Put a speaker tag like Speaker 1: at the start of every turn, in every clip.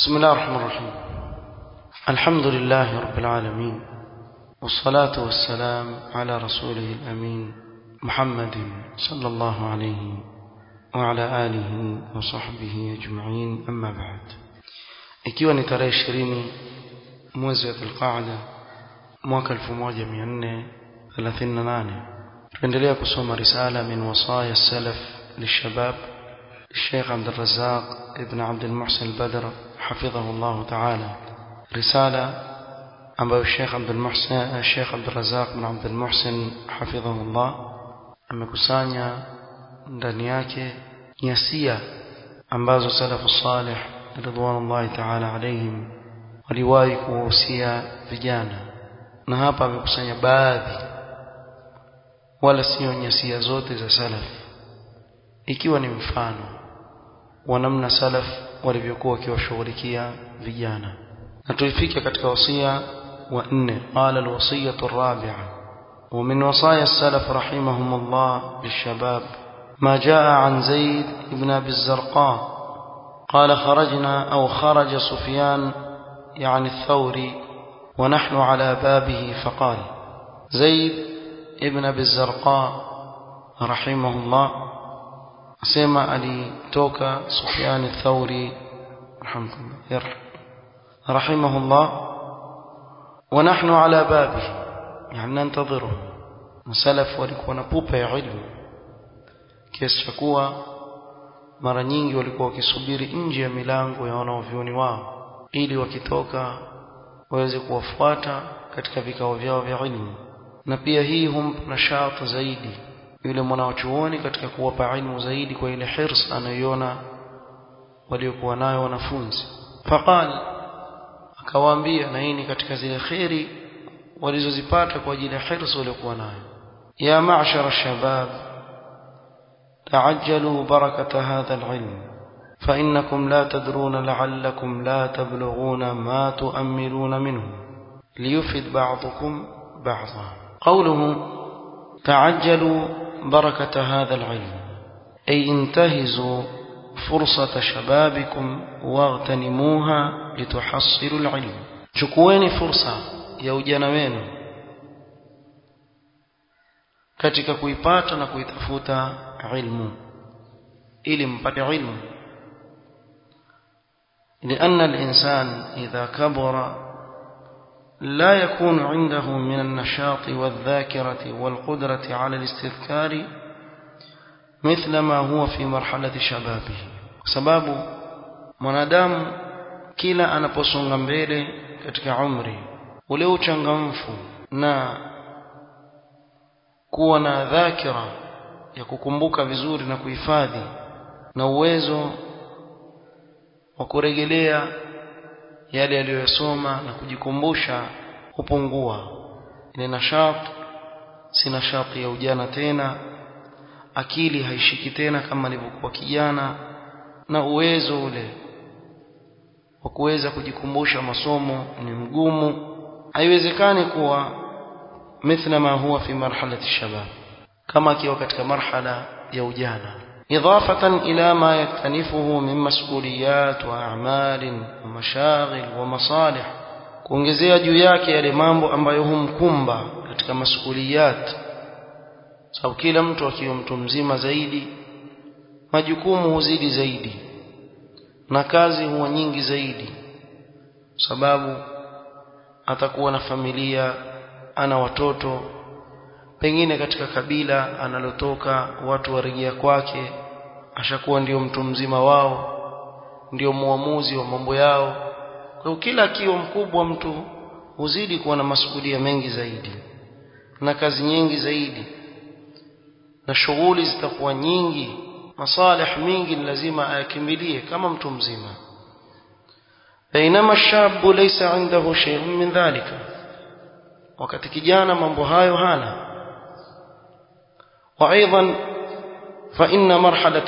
Speaker 1: بسم الله الرحمن الرحيم. الحمد لله رب العالمين، والصلاة والسلام على رسوله الأمين محمد صلى الله عليه وعلى آله وصحبه أجمعين. أما بعد، ikiwa ni tarehe 20 mwezi wa Dhulqaada mwaka 1438, tuendelea kusoma risala min wasaya as-salaf lishabab الشيخ عبد الرزاق ابن عبد المحسن البدر حفظه الله تعالى. رسالة ambayo الشيخ عبد الرزاق بن عبد المحسن حفظه الله amekusanya ndani yake nyasia ambazo salafu salih ridwanullahi ta'ala alayhim waliwahi kuhusia vijana, na hapa amekusanya baadhi, wala sio nyasia zote za salaf, ikiwa ni mfano wa namna salaf walivyokuwa wakiwashughulikia vijana. Na tuifike katika wasia wa 4. Qala alwasiyatu ar-rabi'a wa min wasaya as-salaf rahimahumullah lishabab ma jaa an Zaid ibn Abi az-Zarqa qala kharajna aw kharaja Sufyan يعني الثوري ونحن على بابه فقال زيد ابن أبي الزرقاء رحمه الله سمع alitoka Sufyan الثوري رحمه الله ونحن على بابه يعني ننتظره. مسلف walikuwa na pupa ya ilmu kiasi cha kuwa mara nyingi walikuwa wakisubiri nje ya milango ya wanavyuoni wao ili wakitoka waweze kuwafuata katika vikao vyao vya ilmu. Na pia hii humpa nashati zaidi yule mwanachuoni katika kuwapa ilmu zaidi kwa ile hirs anayoiona waliokuwa nayo wanafunzi. Faqal, akawaambia, na hii ni katika zile khairi walizozipata kwa ajili ya hirs waliokuwa nayo: ya ma'shara ash-shabab ta'ajjalu barakata hadha al-ilm فإنكم لا تدرون لعلكم لا تبلغون ما تؤملون منه ليفد بعضكم بعضا. قوله تعجلوا بركة هذا العلم أي انتهزوا فرصة شبابكم واغتنموها لتحصلوا العلم. chukueni fursa ya ujana wenu katika kuipata na kuitafuta ilmu ili mpate ilmu. لأن الإنسان إذا كبر لا يكون عنده من النشاط والذاكرة والقدرة على الاستذكار مثل ما هو في مرحلة شبابه. sababu mwanadamu kila anaposonga mbele katika umri, ule uchangamfu na kuwa na dhakira ya kukumbuka vizuri na kuhifadhi na uwezo wa kurejelea yale aliyosoma na kujikumbusha hupungua. Ile nashat si nashati ya ujana tena, akili haishiki tena kama ilivyokuwa kijana, na uwezo ule wa kuweza kujikumbusha masomo ni mgumu. Haiwezekani kuwa mithla ma huwa fi marhalati shabab, kama akiwa katika marhala ya ujana. إضافة إلى ما يكتنفه من مسؤوليات وأعمال ومشاغل ومصالح, kuongezea juu yake yale mambo ambayo humkumba katika masuuliyat. Sababu kila mtu akiwa mtu mzima zaidi, majukumu huzidi zaidi na kazi huwa nyingi zaidi, sababu atakuwa na familia, ana watoto, pengine katika kabila analotoka watu warejea kwake, ashakuwa ndio mtu mzima wao, ndio muamuzi wa mambo yao. Kwa hiyo kila akiwa mkubwa mtu huzidi kuwa na masuhulia mengi zaidi na kazi nyingi zaidi, na shughuli zitakuwa nyingi, masalih mingi lazima ayakimbilie kama mtu mzima. Bainama shabu laysa indahu shay'un min dhalika, wakati kijana mambo hayo hana. وأيضا فإن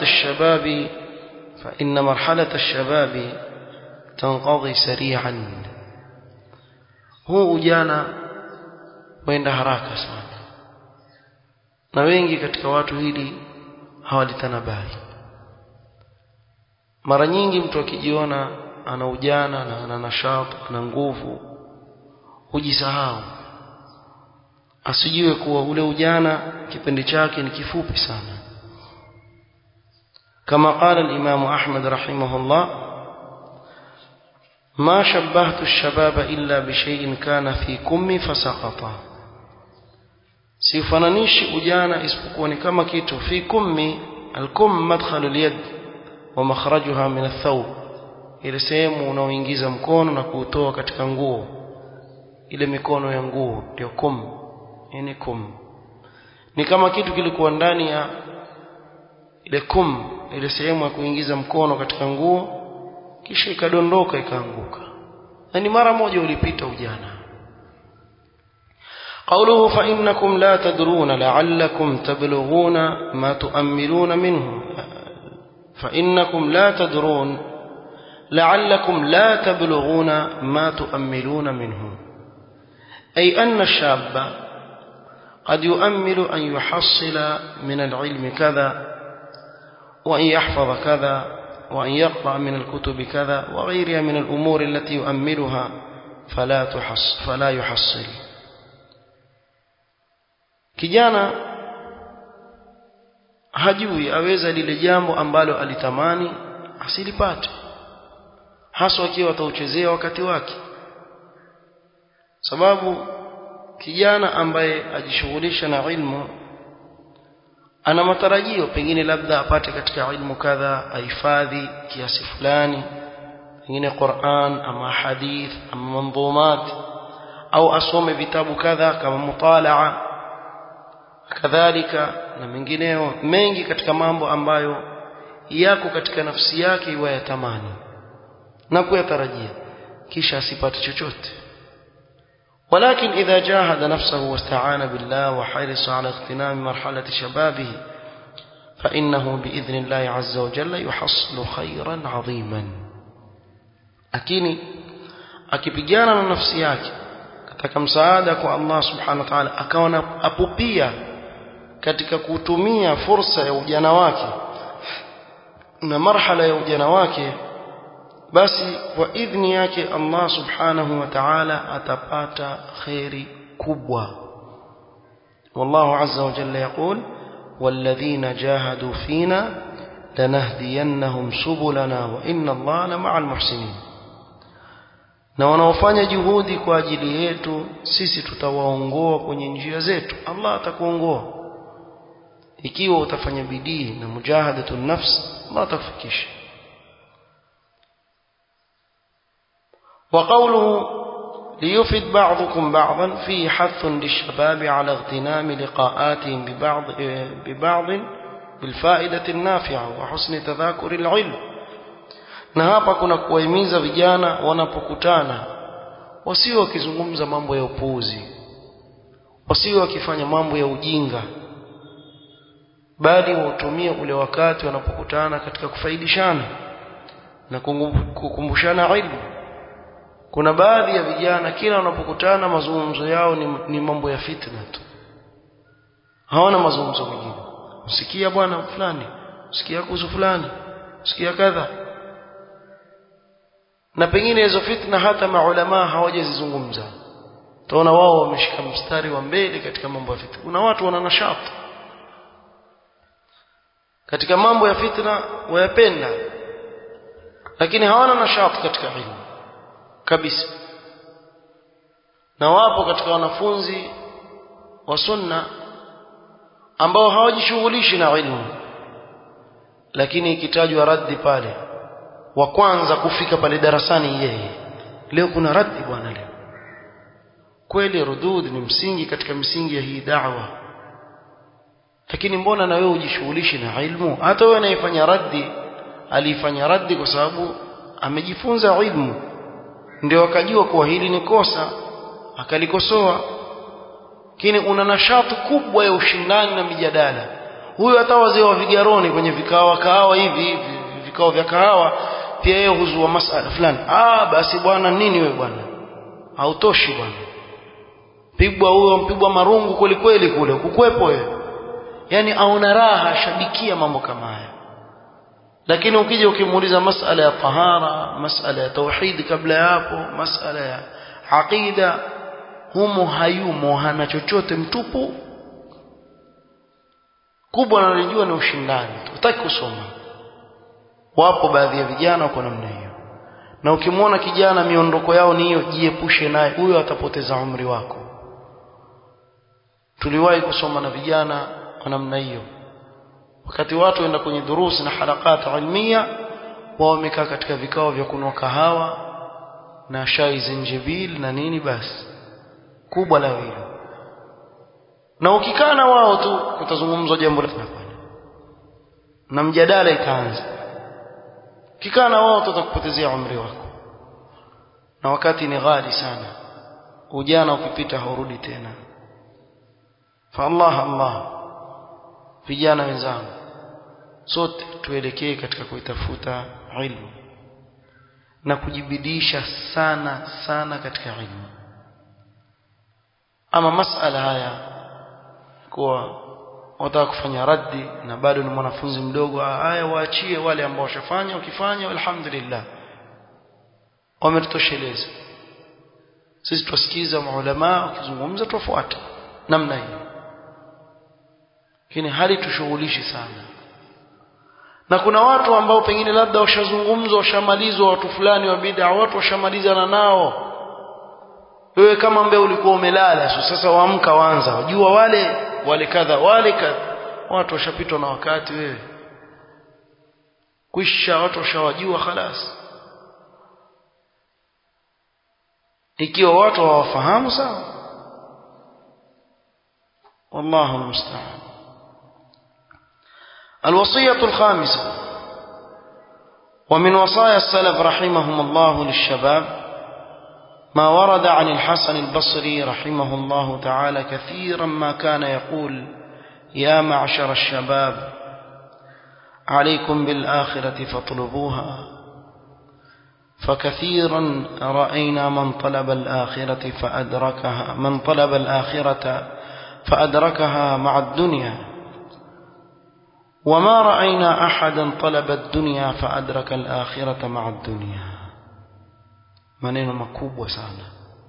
Speaker 1: مرحلة الشباب تنقضي سريعا. huu ujana huenda haraka sana, na wengi katika watu hili hawalitanabahi. Mara nyingi mtu akijiona ana ujana na ana nashati na nguvu hujisahau, asijue kuwa ule ujana kipindi chake ni kifupi sana. Kama qala al-Imam Ahmad rahimahullah, ma shabbahtu ash-shababa illa bi shay'in kana fi kummi fasaqata, sifananishi ujana isipokuwa ni kama kitu fi kummi. Al-kum madkhalu al-yad wa makhrajuha min ath-thawb, ile sehemu unaoingiza mkono na kuutoa katika nguo, ile mikono ya nguo ndio kum. Yani kum ni kama kitu kilikuwa ndani ya ile kum, ile sehemu ya kuingiza mkono katika nguo, kisha ikadondoka ikaanguka, yani mara moja ulipita ujana. قوله فإنكم لا تدرون لعلكم تبلغون ما تؤملون منه، فإنكم لا تدرون لعلكم لا تبلغون ما تؤملون منه، أي أن الشاب قد يؤمل أن يحصل من العلم كذا، وأن يحفظ كذا، وأن يقرأ من الكتب كذا وغيرها من الأمور التي يؤملها فلا يحصل. Kijana hajui aweza lile jambo ambalo alitamani asilipate, hasa akiwa atauchezea wakati wake. Sababu kijana ambaye ajishughulisha na ilmu ana matarajio, pengine labda apate katika ilmu kadha, ahifadhi kiasi fulani, pengine Qur'an ama hadith ama mandhumat, au asome vitabu kadha kama mutalaa kadhalika na mengineo mengi katika mambo ambayo yako katika nafsi yake yatamani na kuyatarajia, kisha asipate chochote. ولكن إذا جاهد نفسه واستعان بالله وحرص على اغتنام مرحلة شبابه فإنه بإذن الله عز وجل يحصل خيرا عظيما. lakini akipigana na nafsi yake katika msaada kwa Allah subhanahu wa ta'ala, akaona apupia katika kutumia fursa ya ujana wake na marhala ya ujana wake, basi kwa idhni yake Allah subhanahu wa ta'ala atapata khairi kubwa. Wallahu azza wa jalla yaqul walladhina jahadu fina lanahdiyannahum subulana wa inna Allaha lama'al muhsinin, na wanaofanya juhudi kwa ajili yetu sisi tutawaongoa kwenye njia zetu. Allah atakuongoa ikiwa utafanya bidii na mujahadatu nafs, Allah atakufikisha. وقوله ليفد بعضكم بعضا فيه حث للشباب على اغتنام لقاءاتهم ببعض بالفائدة النافعة وحسن تذاكر العلم. Na hapa kuna kuwahimiza vijana wanapokutana wasiwe wakizungumza mambo ya upuuzi, wasiwe wakifanya mambo ya ujinga, bali watumie ule wakati wanapokutana katika kufaidishana na kukumbushana ilmu. Kuna baadhi ya vijana kila wanapokutana mazungumzo yao ni mambo ya fitna tu, hawana mazungumzo mengine. Usikia bwana fulani, usikia kuhusu fulani, usikia kadha, na pengine hizo fitna hata maulama hawajazizungumza. Tunaona wao wameshika mstari wa mbele katika mambo ya fitna. Kuna watu wana nashati katika mambo ya fitna, wayapenda, lakini hawana nashati katika ilmu kabisa. Na wapo katika wanafunzi wa sunna ambao hawajishughulishi na ilmu, lakini ikitajwa raddi pale wa kwanza kufika pale darasani yeye. Leo kuna raddi bwana leo. Kweli rudud ni msingi katika misingi ya hii da'wa, lakini mbona na wewe ujishughulishi na ilmu? Hata wewe unayefanya raddi alifanya raddi kwa sababu amejifunza ilmu, ndio akajua kuwa hili ni kosa akalikosoa. Lakini una nashati kubwa ya ushindani na mijadala. Huyo hata wazee wa vigaroni kwenye kahawa hivi vikao vya kahawa pia yeye huzua masala fulani. Basi bwana nini wewe bwana, hautoshi bwana, pigwa huyo, mpigwa marungu kweli kweli kule kukwepo wewe. Yani aona raha, shabikia mambo kama haya. lakini ukija ukimuuliza masala ya tahara, masala ya tauhid kabla ya hapo, masala ya aqida, humo hayumo, hana chochote, mtupu. Kubwa analojua ni ushindani, hutaki kusoma. Wapo baadhi ya vijana wako namna hiyo, na ukimwona kijana miondoko yao ni hiyo, jiepushe naye, huyo atapoteza umri wako. Tuliwahi kusoma na vijana wa namna hiyo, wakati watu waenda kwenye durusi na harakati ilmia, wao wamekaa katika vikao vya kunywa kahawa na shai zinjibil na nini, basi kubwa la hilo. Na ukikaa na wao tu kutazungumzwa jambo la na mjadala itaanza. Ukikaa na wao tutakupotezea umri wako, na wakati ni ghali sana. Ujana ukipita haurudi tena. Fa Allah, vijana wenzangu, sote tuelekee katika kuitafuta ilmu na kujibidisha sana sana katika ilmu. Ama masala haya kwa wataka kufanya raddi na bado ni mwanafunzi mdogo, haya waachie wale ambao washafanya. Ukifanya alhamdulillah, wametosheleza. Sisi tusikiza maulama wakizungumza, tufuate namna hiyo, lakini hali tushughulishi sana. Na kuna watu ambao pengine labda washazungumzwa, washamalizwa, watu fulani wa bid'a, watu washamalizana nao. Wewe kama ambaye ulikuwa umelala, sasa waamka, waanza wajua wale kadha, watu washapitwa na wakati. Wewe kwisha, watu washawajua khalas. Ikiwa watu hawafahamu, sawa, wallahu musta'an. الوصية الخامسة ومن وصايا السلف رحمهم الله للشباب ما ورد عن الحسن البصري رحمه الله تعالى كثيرا ما كان يقول: يا معشر الشباب عليكم بالآخرة فاطلبوها، فكثيرا رأينا من طلب الآخرة فأدركها مع الدنيا، وما رأينا أحدا طلب الدنيا فأدرك الآخرة مع الدنيا. maneno makubwa sana.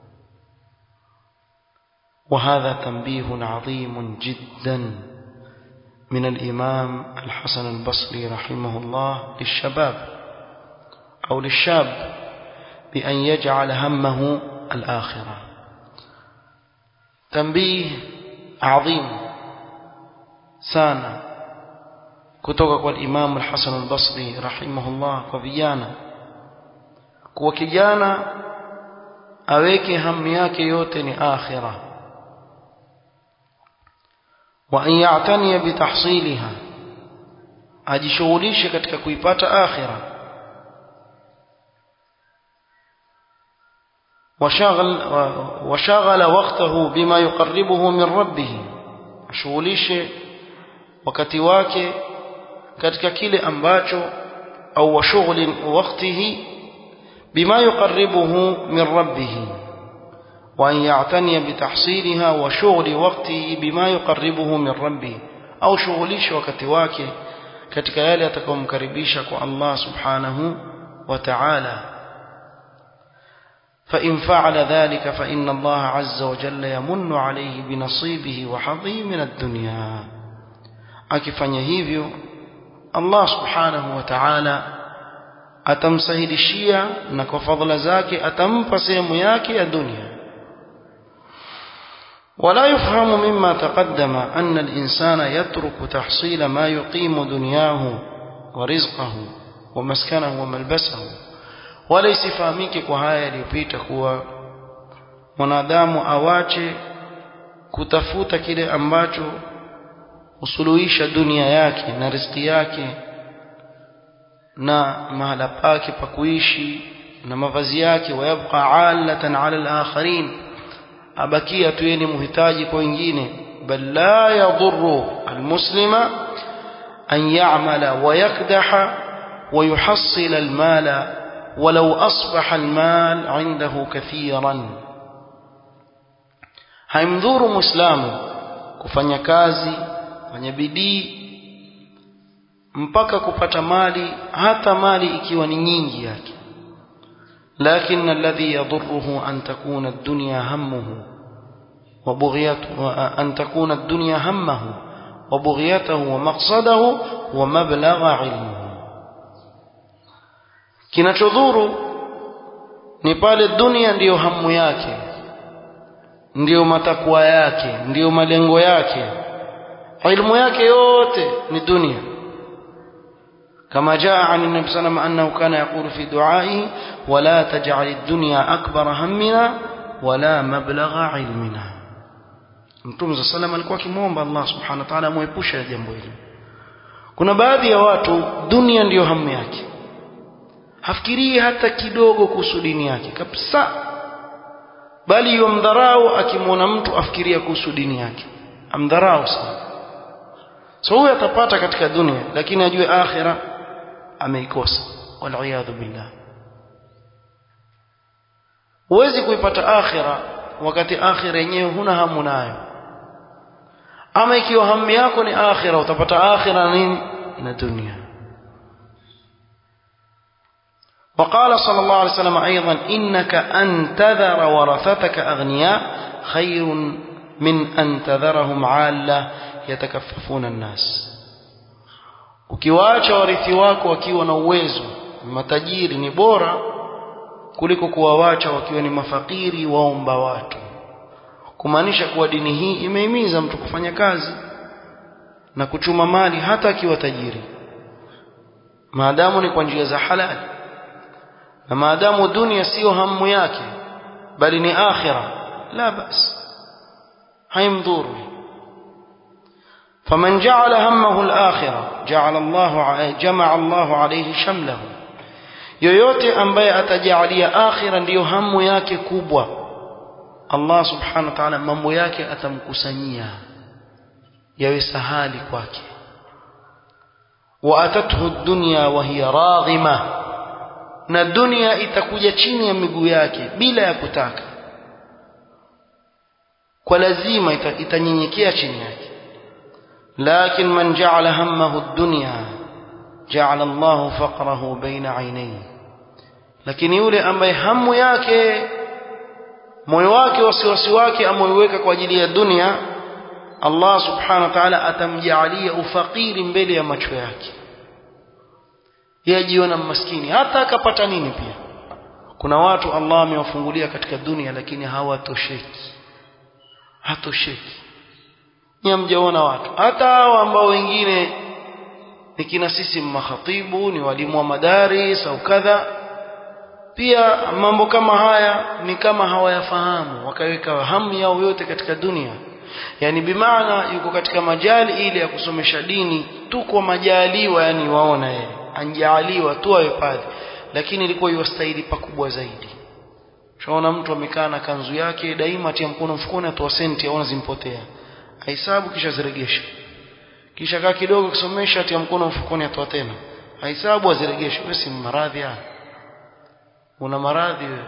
Speaker 1: وهذا تنبيه عظيم جدا من الإمام الحسن البصري رحمه الله للشباب أو للشاب بأن يجعل همه الآخرة. تنبيه عظيم sana kutoka kwa Imam al-Hasan al-Basri rahimahullah kwa vijana, kwa kijana aweke hamu yake yote ni akhirah, wa an ya'tani bi tahsiliha, ajishughulishe katika kuipata akhirah. وشغل وقته بما يقربه من ربه, ashughulishe wakati wake katika kile ambacho, au washughuli waqtihi bima yuqarribuhu min rabbih, wa an ya'tani bitahsiliha wa shughli waqtihi bima yuqarribuhu min rabbih, au shughulisha wakati wake katika yale atakayomkaribisha kwa Allah subhanahu wa ta'ala. فإن فعل ذلك فإن الله عز وجل يمن عليه بنصيبه وحظه من الدنيا. akifanya hivyo Allah subhanahu wa ta'ala atamsahilishia na kwa fadhila zake atampa sehemu yake ya dunia. ولا يفهم مما تقدم أن الإنسان يترك تحصيل ما يقيم دنياه ورزقه ومسكنه وملبسه. wala isifahamike kwa haya yaliyopita kuwa mwanadamu awache kutafuta kile ambacho usuluhisha dunia yake na riziki yake na mahala pake pa kuishi na mavazi yake, wayabqa alatan ala al-akharin, abakia tu yeye muhitaji kwa wengine. Bal la yadhurru al-muslima an ya'mala wa yakdaha wa yuhassil al-mala ولو أصبح المال عنده كثيرا. haimdhuru muislamu kufanya kazi, kufanya bidii, mpaka kupata mali, hata mali ikiwa ni nyingi yake. Lakin alladhi yadurruhu an takuna ad-dunya hammuhu wa bughyatuhu, an takuna ad-dunya hammuhu wa bughyatuhu wa maqsadahu wa mablagha ilmihi. Kinachodhuru ni pale dunia ndiyo hamu yake, ndiyo matakwa yake, ndiyo malengo yake, ilmu yake yote ni dunia. كما جاء عن النبي صلى الله عليه وسلم أنه كان يقول في دعائه ولا تجعل الدنيا أكبر همنا ولا مبلغ علمنا. Mtume صلى الله عليه وسلم alikuwa akimuomba Allah subhanahu wa ta'ala amuepushe jambo hili. Kuna baadhi ya watu dunia ndiyo hamu yake, hafikirii hata kidogo kuhusu dini yake kabisa, bali yomdharau akimwona mtu afikiria kuhusu dini yake, amdharau sana. So huyo atapata katika dunia, lakini ajue akhira ameikosa, wal billah. Huwezi kuipata akhira wakati akhira yenyewe huna hamu nayo. Ama ikiwa hamu yako ni akhira, utapata akhira nini na dunia. وقال صلى الله عليه وسلم أيضا إنك أن تذر ورثتك أغنياء خير من أن تذرهم عالة يتكففون الناس. Ukiwaacha warithi wako wakiwa na uwezo, matajiri, ni bora kuliko kuwaacha wakiwa ni mafakiri waomba watu. Kumaanisha kuwa dini hii imehimiza mtu kufanya kazi na kuchuma mali hata akiwa tajiri, maadamu ni kwa njia za halali, na maadamu dunia sio hamu yake bali ni akhira, la bas, haimdhuru. فمن جعل همه الآخرة جمع الله عليه شمله. yoyote ambaye atajalia akhira ndiyo hamu yake kubwa, Allah subhanahu wa ta'ala mambo yake atamkusanyia yawe sahali kwake. wa atathu ad-dunya wa hiya raghima, na dunia itakuja chini ya miguu yake bila ya kutaka, kwa lazima itanyenyekea chini yake. لكن من جعل همه الدنيا جعل الله فقره بين عينيه. lakini yule ambaye hamu yake, moyo wake, wasiwasi wake ameuweka kwa ajili ya dunia, Allah subhanahu wa ta'ala atamjalia ufakiri mbele ya macho yake, yajiona maskini hata akapata nini. Pia kuna watu Allah amewafungulia katika dunia lakini hawatosheki, hatosheki. Hamjaona watu hata hao ambao wengine ni kina sisi makhatibu, ni walimu wa madaris au kadha, pia mambo kama haya ni kama hawayafahamu, wakaweka hamu yao yote katika dunia. Yani bimaana yuko katika majali ile ya kusomesha dini tu kwa majaliwa, yani waona yeye anjaaliwa tu awe pale, lakini ilikuwa yostahili pakubwa zaidi. Tunaona mtu amekaa na kanzu yake daima, atia mkono mfukoni, atoa senti, aona zimpotea, hesabu kisha ziregesha, kisha kaa kidogo kusomesha, atia mkono mfukoni, atoa tena, hesabu aziregesha. Wewe si maradhi haya? Una maradhi wewe,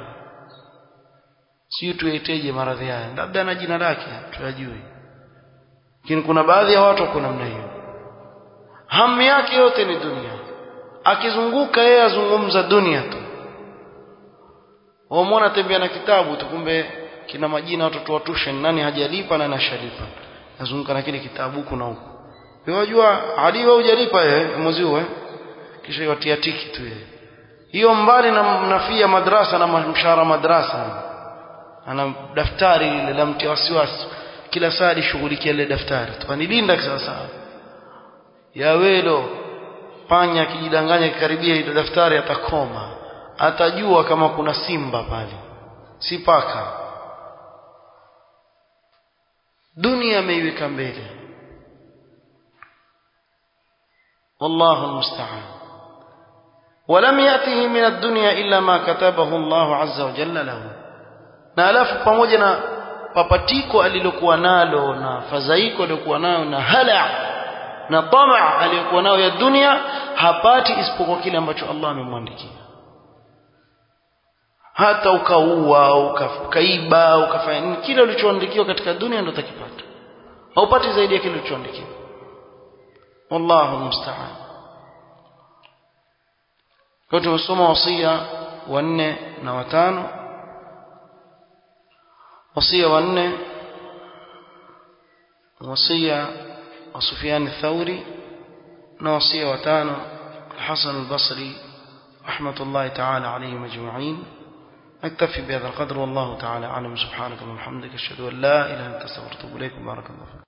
Speaker 1: si tuiteje maradhi haya? Labda na jina lake tuyajui, lakini kuna baadhi ya watu wako namna hiyo, hamu yake yote ni dunia, akizunguka yeye azungumza dunia tu. Wamuona tembea na kitabu tu, kumbe kina majina watoto wa tuition, nani hajalipa na nashalipa, nazunguka na kile kitabu huko na huko. Wewe unajua hadi wewe hujalipa mwezi huu, kisha yatia tiki tu yeye. Hiyo mbali na mnafia madrasa na mshahara madrasa, ana daftari ile la mtia wasiwasi, kila saa lishughulikia ile daftari, tukanilinda sasa. Ya welo panya kijidanganya kikaribia ile daftari atakoma, atajua kama kuna simba pale, si paka. Dunia ameiweka mbele, wallahu almusta'an. ولم يأته من الدنيا إلا ما كتبه الله عز وجل له. na alafu pamoja na papatiko alilokuwa nalo na fadhaiko alilokuwa nayo na hala na tamaa aliyokuwa nayo ya dunia, hapati isipokuwa kile ambacho Allah amemwandikia. Hata ukaua, ukaiba, ukafanya nini, kile ulichoandikiwa katika dunia ndio utakipata, haupati zaidi ya kile ulichoandikiwa. Wallahu musta'an. kwa tumesoma wasia wa 4 na wa 5 wasia wa 4 wasia wa Sufyan al-Thawri na wasia wa 5 Hasan al-Basri rahmatullahi ta'ala alayhim ajma'in. نكتفي بهذا القدر والله تعالى أعلم. سبحانك اللهم وبحمدك أشهد أن لا إله إلا أنت أستغفرك وأتوب إليك. بارك الله فيك.